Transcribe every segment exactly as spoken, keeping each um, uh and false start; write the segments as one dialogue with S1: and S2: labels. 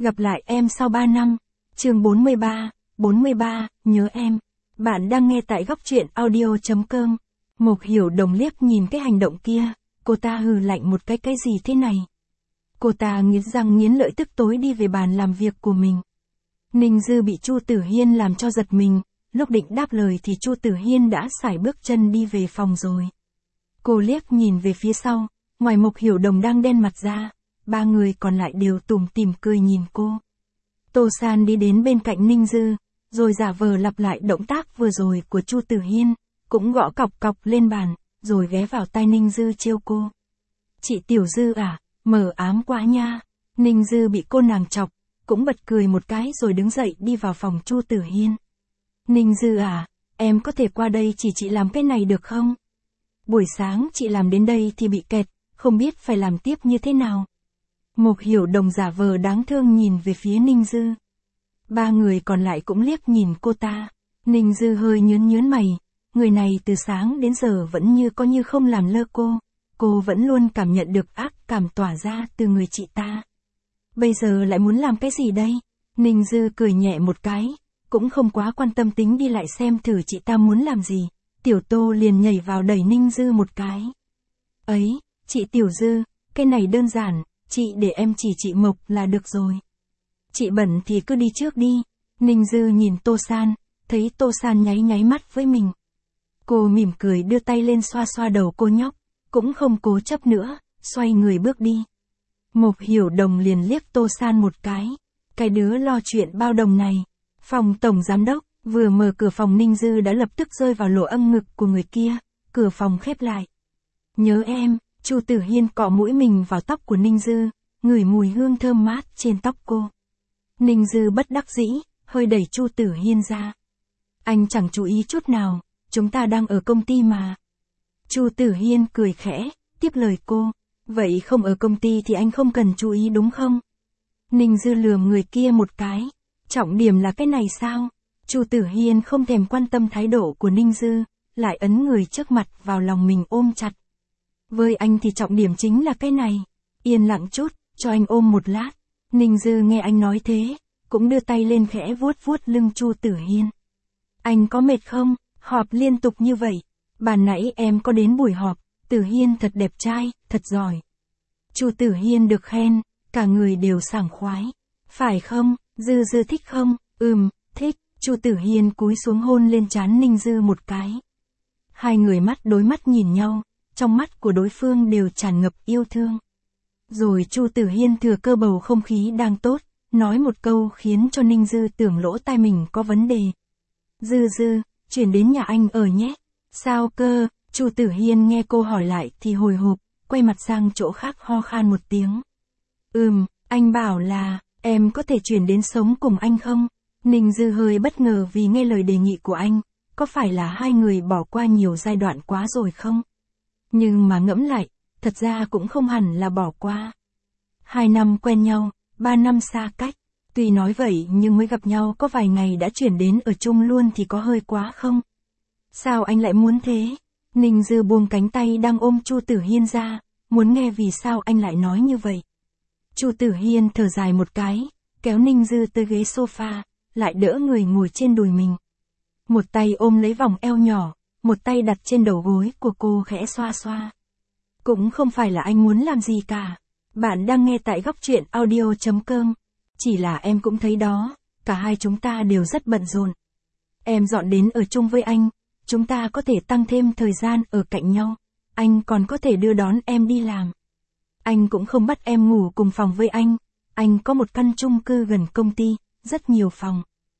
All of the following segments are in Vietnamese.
S1: Gặp lại em sau ba năm. Chương bốn mươi ba, bốn mươi ba, nhớ em. Bạn đang nghe tại góc truyện audio chấm com. Mộc Hiểu Đồng liếc nhìn cái hành động kia, cô ta hừ lạnh một cái cái gì thế này. Cô ta nghiến răng nghiến lợi tức tối đi về bàn làm việc của mình. Ninh Dư bị Chu Tử Hiên làm cho giật mình, lúc định đáp lời thì Chu Tử Hiên đã sải bước chân đi về phòng rồi. Cô liếc nhìn về phía sau, ngoài Mộc Hiểu Đồng đang đen mặt ra, ba người còn lại đều tủm tỉm cười nhìn cô. Tô San đi đến bên cạnh Ninh Dư, rồi giả vờ lặp lại động tác vừa rồi của Chu Tử Hiên, cũng gõ cọc cọc lên bàn, rồi ghé vào tai Ninh Dư trêu cô. Chị Tiểu Dư à, mờ ám quá nha. Ninh Dư bị cô nàng chọc, cũng bật cười một cái rồi đứng dậy đi vào phòng Chu Tử Hiên. Ninh Dư à, em có thể qua đây chỉ chị làm cái này được không? Buổi sáng chị làm đến đây thì bị kẹt, không biết phải làm tiếp như thế nào. Mộc Hiểu Đồng giả vờ đáng thương nhìn về phía Ninh Dư. Ba người còn lại cũng liếc nhìn cô ta. Ninh Dư hơi nhớn nhớn mày, người này từ sáng đến giờ vẫn như có như không làm lơ cô. Cô vẫn luôn cảm nhận được ác cảm tỏa ra từ người chị ta. Bây giờ lại muốn làm cái gì đây? Ninh Dư cười nhẹ một cái, cũng không quá quan tâm tính đi lại xem thử chị ta muốn làm gì. Tiểu Tô liền nhảy vào đẩy Ninh Dư một cái. Ấy, chị Tiểu Dư, cái này đơn giản, chị để em chỉ chị Mộc là được rồi. Chị bận thì cứ đi trước đi. Ninh Dư nhìn Tô San, thấy Tô San nháy nháy mắt với mình. Cô mỉm cười đưa tay lên xoa xoa đầu cô nhóc, cũng không cố chấp nữa, xoay người bước đi. Mộc Hiểu Đồng liền liếc Tô San một cái. Cái đứa lo chuyện bao đồng này. Phòng tổng giám đốc, vừa mở cửa phòng Ninh Dư đã lập tức rơi vào lỗ âm ngực của người kia, cửa phòng khép lại. Nhớ em, Chu Tử Hiên cọ mũi mình vào tóc của Ninh Dư, ngửi mùi hương thơm mát trên tóc cô. Ninh Dư bất đắc dĩ, hơi đẩy Chu Tử Hiên ra. Anh chẳng chú ý chút nào, chúng ta đang ở công ty mà. Chu Tử Hiên cười khẽ, tiếp lời cô. Vậy không ở công ty thì anh không cần chú ý đúng không? Ninh Dư lườm người kia một cái. Trọng điểm là cái này sao? Chu Tử Hiên không thèm quan tâm thái độ của Ninh Dư, lại ấn người trước mặt vào lòng mình ôm chặt. Với anh thì trọng điểm chính là cái này. Yên lặng chút, cho anh ôm một lát. Ninh Dư nghe anh nói thế, cũng đưa tay lên khẽ vuốt vuốt lưng Chu Tử Hiên. Anh có mệt không? Họp liên tục như vậy. Bàn nãy em có đến buổi họp, Tử Hiên thật đẹp trai, thật giỏi. Chu Tử Hiên được khen, cả người đều sảng khoái. Phải không? Dư Dư thích không? Ừm, thích. Chu Tử Hiên cúi xuống hôn lên trán Ninh Dư một cái. Hai người mắt đối mắt nhìn nhau, trong mắt của đối phương đều tràn ngập yêu thương. Rồi Chu Tử Hiên thừa cơ bầu không khí đang tốt, nói một câu khiến cho Ninh Dư tưởng lỗ tai mình có vấn đề. Dư Dư, chuyển đến nhà anh ở nhé. Sao cơ? Chu Tử Hiên nghe cô hỏi lại thì hồi hộp, quay mặt sang chỗ khác ho khan một tiếng. Ừm, anh bảo là, em có thể chuyển đến sống cùng anh không? Ninh Dư hơi bất ngờ vì nghe lời đề nghị của anh, có phải là hai người bỏ qua nhiều giai đoạn quá rồi không? Nhưng mà ngẫm lại, thật ra cũng không hẳn là bỏ qua. Hai năm quen nhau, ba năm xa cách, tuy nói vậy nhưng mới gặp nhau có vài ngày đã chuyển đến ở chung luôn thì có hơi quá không? Sao anh lại muốn thế? Ninh Dư buông cánh tay đang ôm Chu Tử Hiên ra, muốn nghe vì sao anh lại nói như vậy. Chu Tử Hiên thở dài một cái, kéo Ninh Dư tới ghế sofa, lại đỡ người ngồi trên đùi mình. Một tay ôm lấy vòng eo nhỏ, một tay đặt trên đầu gối của cô khẽ xoa xoa. Cũng không phải là anh muốn làm gì cả. Bạn đang nghe tại góc truyện audio chấm com. Chỉ là em cũng thấy đó, cả hai chúng ta đều rất bận rộn. Em dọn đến ở chung với anh, chúng ta có thể tăng thêm thời gian ở cạnh nhau. Anh còn có thể đưa đón em đi làm. Anh cũng không bắt em ngủ cùng phòng với anh. Anh có một căn chung cư gần công ty, rất nhiều phòng.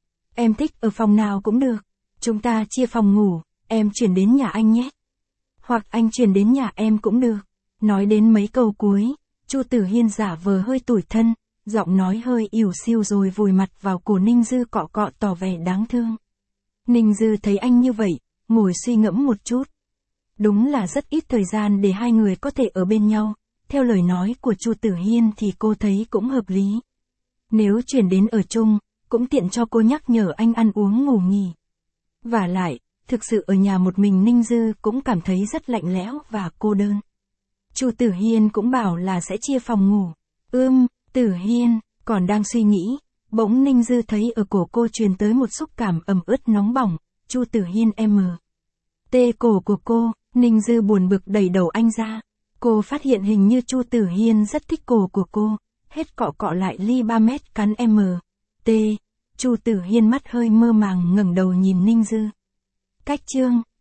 S1: Em thích ở phòng nào cũng được. Chúng ta chia phòng ngủ, em chuyển đến nhà anh nhé. Hoặc anh chuyển đến nhà em cũng được. Nói đến mấy câu cuối, Chu Tử Hiên giả vờ hơi tủi thân, giọng nói hơi ỉu xìu rồi vùi mặt vào cổ Ninh Dư cọ cọ tỏ vẻ đáng thương. Ninh Dư thấy anh như vậy, ngồi suy ngẫm một chút. Đúng là rất ít thời gian để hai người có thể ở bên nhau, theo lời nói của Chu Tử Hiên thì cô thấy cũng hợp lý. Nếu chuyển đến ở chung, cũng tiện cho cô nhắc nhở anh ăn uống ngủ nghỉ. Vả lại, thực sự ở nhà một mình Ninh Dư cũng cảm thấy rất lạnh lẽo và cô đơn. Chu Tử Hiên cũng bảo là sẽ chia phòng ngủ. Ưm, Tử Hiên, Còn đang suy nghĩ, bỗng Ninh Dư thấy ở cổ cô truyền tới một xúc cảm ẩm ướt nóng bỏng. Chu Tử Hiên em. Tê cổ của cô, Ninh Dư buồn bực đẩy đầu anh ra. Cô phát hiện hình như Chu Tử Hiên rất thích cổ của cô, hết cọ cọ lại ly ba mét cắn em. T. Chu Tử Hiên mắt hơi mơ màng ngẩng đầu nhìn Ninh Dư. Cách chương